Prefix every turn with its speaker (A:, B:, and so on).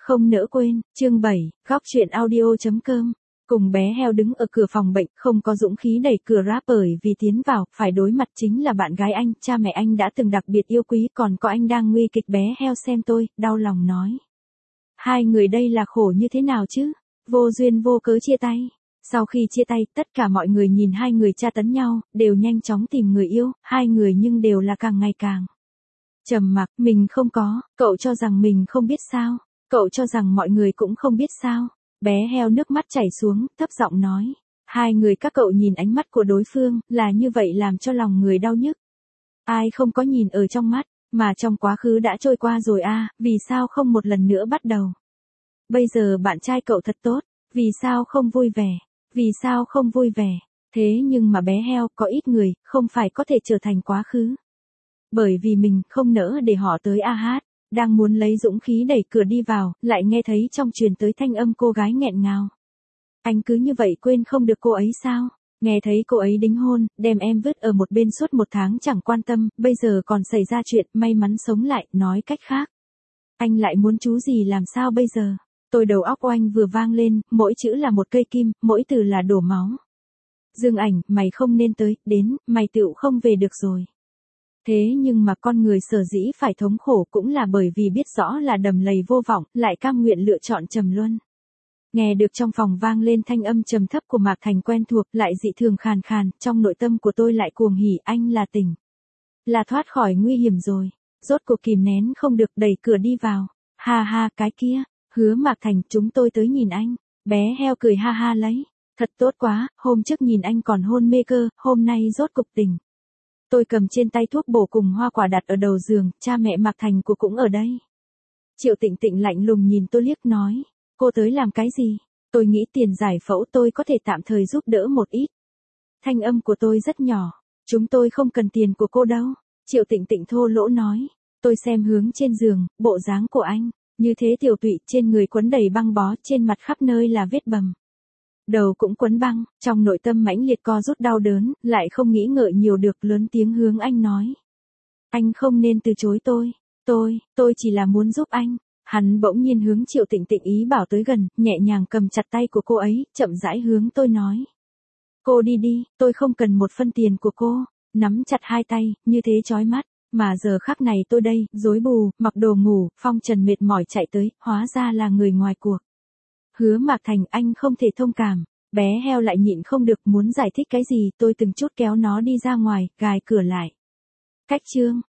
A: Không nỡ quên, chương 7, góc chuyện audio.com. Cùng bé heo đứng ở cửa phòng bệnh, không có dũng khí đẩy cửa ra bởi vì tiến vào, phải đối mặt chính là bạn gái anh, cha mẹ anh đã từng đặc biệt yêu quý, còn có anh đang nguy kịch. Bé heo xem tôi, đau lòng nói. Hai người đây là khổ như thế nào chứ? Vô duyên vô cớ chia tay. Sau khi chia tay, tất cả mọi người nhìn hai người tra tấn nhau, đều nhanh chóng tìm người yêu, hai người nhưng đều là càng ngày càng trầm mặc. Mình không có, cậu cho rằng mình không biết sao? Cậu cho rằng mọi người cũng không biết sao? Bé heo nước mắt chảy xuống, thấp giọng nói. Hai người các cậu nhìn ánh mắt của đối phương, là như vậy làm cho lòng người đau nhức. Ai không có nhìn ở trong mắt, mà trong quá khứ đã trôi qua rồi à, vì sao không một lần nữa bắt đầu? Bây giờ bạn trai cậu thật tốt, vì sao không vui vẻ? Vì sao không vui vẻ? Thế nhưng mà bé heo, có ít người, không phải có thể trở thành quá khứ. Bởi vì mình không nỡ để họ tới a hát. Đang muốn lấy dũng khí đẩy cửa đi vào, lại nghe thấy trong truyền tới thanh âm cô gái nghẹn ngào. Anh cứ như vậy quên không được cô ấy sao? Nghe thấy cô ấy đính hôn, đem em vứt ở một bên suốt 1 tháng chẳng quan tâm, bây giờ còn xảy ra chuyện, may mắn sống lại, nói cách khác. Anh lại muốn chú gì làm sao bây giờ? Tôi đầu óc oanh vừa vang lên, mỗi chữ là một cây kim, mỗi từ là đổ máu. Dương Ảnh, mày không nên tới, đến, mày tựu không về được rồi. Thế nhưng mà con người sở dĩ phải thống khổ cũng là bởi vì biết rõ là đầm lầy vô vọng, lại cam nguyện lựa chọn trầm luân. Nghe được trong phòng vang lên thanh âm trầm thấp của Mạc Thành quen thuộc, lại dị thường khàn khàn, trong nội tâm của tôi lại cuồng hỉ, anh là tỉnh. Là thoát khỏi nguy hiểm rồi. Rốt cuộc kìm nén không được, đẩy cửa đi vào. Ha ha, cái kia, hứa Mạc Thành, chúng tôi tới nhìn anh. Bé heo cười ha ha lấy. Thật tốt quá, hôm trước nhìn anh còn hôn mê cơ, hôm nay rốt cục tỉnh. Tôi cầm trên tay thuốc bổ cùng hoa quả đặt ở đầu giường, cha mẹ Mạc Thành của cũng ở đây. Triệu Tịnh Tịnh lạnh lùng nhìn tôi liếc nói, cô tới làm cái gì? Tôi nghĩ tiền giải phẫu tôi có thể tạm thời giúp đỡ một ít. Thanh âm của tôi rất nhỏ, chúng tôi không cần tiền của cô đâu. Triệu Tịnh Tịnh thô lỗ nói, tôi xem hướng trên giường, bộ dáng của anh, như thế tiểu tụy, trên người quấn đầy băng bó, trên mặt khắp nơi là vết bầm. Đầu cũng quấn băng, trong nội tâm mãnh liệt co rút đau đớn, lại không nghĩ ngợi nhiều được, lớn tiếng hướng anh nói. Anh không nên từ chối tôi chỉ là muốn giúp anh. Hắn bỗng nhiên hướng Triệu Tịnh Tịnh ý bảo tới gần, nhẹ nhàng cầm chặt tay của cô ấy, chậm rãi hướng tôi nói. Cô đi đi, tôi không cần một phân tiền của cô. Nắm chặt hai tay, như thế chói mắt. Mà giờ khắc này tôi đây, rối bù, mặc đồ ngủ, phong trần mệt mỏi chạy tới, hóa ra là người ngoài cuộc. Hứa Mạc Thành, anh không thể thông cảm. Bé heo lại nhịn không được, muốn giải thích cái gì, tôi từng chút kéo nó đi ra ngoài, gài cửa lại. Cách chương.